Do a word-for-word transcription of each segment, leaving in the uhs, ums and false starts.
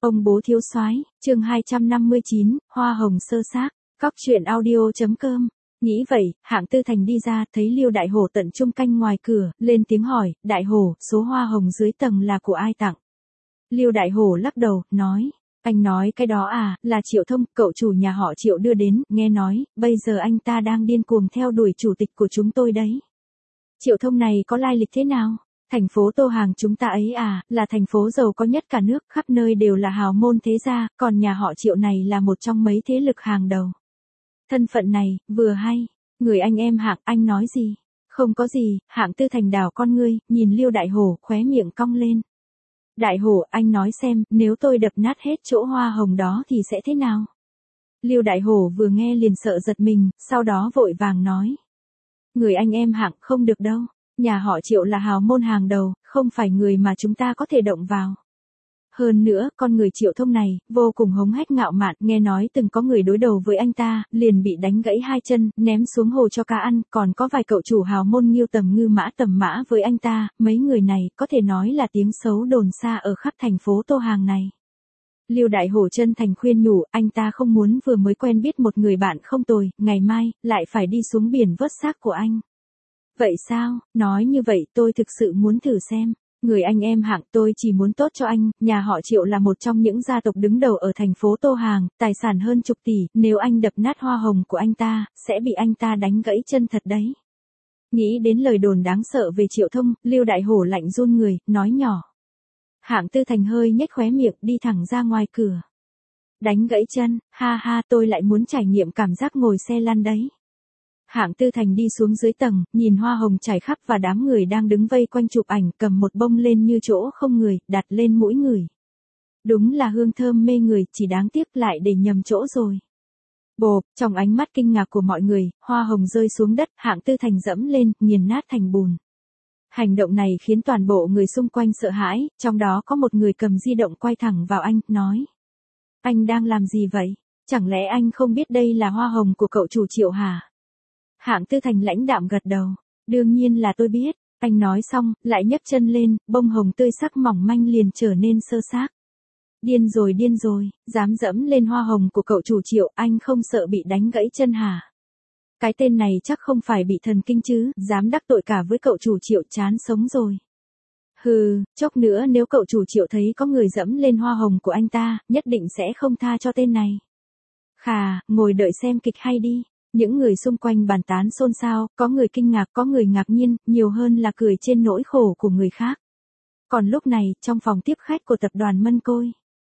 Ông bố thiếu soái, chương hai trăm năm mươi chín, hoa hồng sơ xác, cóc truyện audio.com. Nghĩ vậy, Hạng Tư Thành đi ra, thấy Liêu Đại Hổ tận trung canh ngoài cửa, lên tiếng hỏi, Đại Hổ, số hoa hồng dưới tầng là của ai tặng? Liêu Đại Hổ lắc đầu, nói, anh nói cái đó à, là Triệu Thông, cậu chủ nhà họ Triệu đưa đến, nghe nói, bây giờ anh ta đang điên cuồng theo đuổi chủ tịch của chúng tôi đấy. Triệu Thông này có lai lịch thế nào? Thành phố Tô Hàng chúng ta ấy à, là thành phố giàu có nhất cả nước, khắp nơi đều là hào môn thế gia, còn nhà họ Triệu này là một trong mấy thế lực hàng đầu. Thân phận này, vừa hay, người anh em Hạng, anh nói gì? Không có gì, Hạng Tư Thành đảo con ngươi, nhìn Liêu Đại Hổ, khóe miệng cong lên. Đại Hổ, anh nói xem, nếu tôi đập nát hết chỗ hoa hồng đó thì sẽ thế nào? Liêu Đại Hổ vừa nghe liền sợ giật mình, sau đó vội vàng nói. Người anh em Hạng không được đâu. Nhà họ Triệu là hào môn hàng đầu, không phải người mà chúng ta có thể động vào. Hơn nữa, con người Triệu Thông này, vô cùng hống hách ngạo mạn, nghe nói từng có người đối đầu với anh ta, liền bị đánh gãy hai chân, ném xuống hồ cho cá ăn, còn có vài cậu chủ hào môn Nghiêu Tầm Ngư Mã Tầm Mã với anh ta, mấy người này, có thể nói là tiếng xấu đồn xa ở khắp thành phố Tô Hàng này. Liêu Đại Hổ chân thành khuyên nhủ, anh ta không muốn vừa mới quen biết một người bạn không tồi, ngày mai, lại phải đi xuống biển vớt xác của anh. Vậy sao, nói như vậy tôi thực sự muốn thử xem. Người anh em Hạng, tôi chỉ muốn tốt cho anh, nhà họ Triệu là một trong những gia tộc đứng đầu ở thành phố Tô Hàng, tài sản hơn chục tỷ, nếu anh đập nát hoa hồng của anh ta, sẽ bị anh ta đánh gãy chân thật đấy. Nghĩ đến lời đồn đáng sợ về Triệu Thông, Liêu Đại Hổ lạnh run người, nói nhỏ. Hạng Tư Thành hơi nhếch khóe miệng, đi thẳng ra ngoài cửa. Đánh gãy chân, ha ha, tôi lại muốn trải nghiệm cảm giác ngồi xe lăn đấy. Hạng Tư Thành đi xuống dưới tầng, nhìn hoa hồng trải khắp và đám người đang đứng vây quanh chụp ảnh, cầm một bông lên như chỗ không người, đặt lên mũi người. Đúng là hương thơm mê người, chỉ đáng tiếc lại để nhầm chỗ rồi. Bộp, trong ánh mắt kinh ngạc của mọi người, hoa hồng rơi xuống đất, Hạng Tư Thành dẫm lên, nghiền nát thành bùn. Hành động này khiến toàn bộ người xung quanh sợ hãi, trong đó có một người cầm di động quay thẳng vào anh, nói. Anh đang làm gì vậy? Chẳng lẽ anh không biết đây là hoa hồng của cậu chủ Triệu hả? Hạng Tư Thành lãnh đạm gật đầu. Đương nhiên là tôi biết. Anh nói xong, lại nhấc chân lên, bông hồng tươi sắc mỏng manh liền trở nên sơ xác. Điên rồi điên rồi, dám dẫm lên hoa hồng của cậu chủ Triệu, anh không sợ bị đánh gãy chân hả? Cái tên này chắc không phải bị thần kinh chứ, dám đắc tội cả với cậu chủ Triệu, chán sống rồi. Hừ, chốc nữa nếu cậu chủ Triệu thấy có người dẫm lên hoa hồng của anh ta, nhất định sẽ không tha cho tên này. Khà, ngồi đợi xem kịch hay đi. Những người xung quanh bàn tán xôn xao, có người kinh ngạc, có người ngạc nhiên, nhiều hơn là cười trên nỗi khổ của người khác. Còn lúc này, trong phòng tiếp khách của tập đoàn Mân Côi,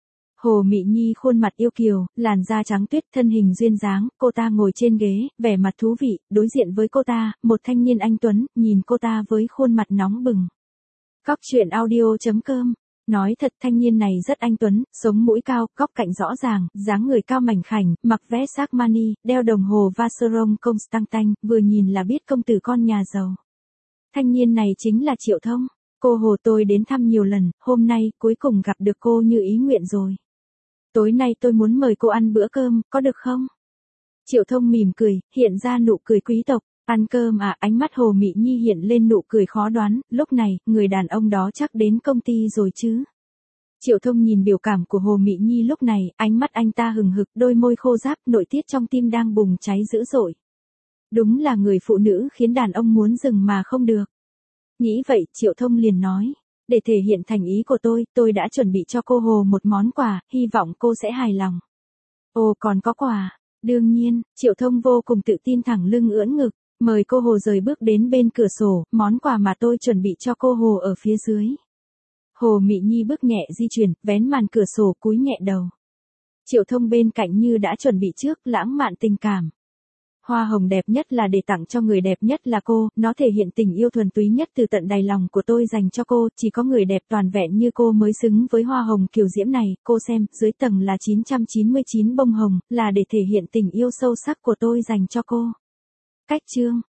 Hồ Mị Nhi khuôn mặt yêu kiều, làn da trắng tuyết, thân hình duyên dáng, cô ta ngồi trên ghế, vẻ mặt thú vị, đối diện với cô ta, một thanh niên anh tuấn, nhìn cô ta với khuôn mặt nóng bừng. Cóc truyện audio.com. Nói thật, thanh niên này rất anh tuấn, sống mũi cao, góc cạnh rõ ràng, dáng người cao mảnh khảnh, mặc vest Armani, đeo đồng hồ Vacheron Constantin, vừa nhìn là biết công tử con nhà giàu. Thanh niên này chính là Triệu Thông. Cô Hồ tôi đến thăm nhiều lần, hôm nay cuối cùng gặp được cô như ý nguyện rồi. Tối nay tôi muốn mời cô ăn bữa cơm, có được không? Triệu Thông mỉm cười, hiện ra nụ cười quý tộc. Ăn cơm à, ánh mắt Hồ Mị Nhi hiện lên nụ cười khó đoán, lúc này, người đàn ông đó chắc đến công ty rồi chứ. Triệu Thông nhìn biểu cảm của Hồ Mị Nhi lúc này, ánh mắt anh ta hừng hực, đôi môi khô ráp, nội tiết trong tim đang bùng cháy dữ dội. Đúng là người phụ nữ khiến đàn ông muốn dừng mà không được. Nghĩ vậy, Triệu Thông liền nói, để thể hiện thành ý của tôi, tôi đã chuẩn bị cho cô Hồ một món quà, hy vọng cô sẽ hài lòng. Ồ, còn có quà? Đương nhiên, Triệu Thông vô cùng tự tin thẳng lưng ưỡn ngực. Mời cô Hồ rời bước đến bên cửa sổ, món quà mà tôi chuẩn bị cho cô Hồ ở phía dưới. Hồ Mị Nhi bước nhẹ di chuyển, vén màn cửa sổ cúi nhẹ đầu. Triệu Thông bên cạnh như đã chuẩn bị trước, lãng mạn tình cảm. Hoa hồng đẹp nhất là để tặng cho người đẹp nhất là cô, nó thể hiện tình yêu thuần túy nhất từ tận đáy lòng của tôi dành cho cô, chỉ có người đẹp toàn vẹn như cô mới xứng với hoa hồng kiều diễm này, cô xem, dưới tầng là chín trăm chín mươi chín bông hồng, là để thể hiện tình yêu sâu sắc của tôi dành cho cô. Cách chương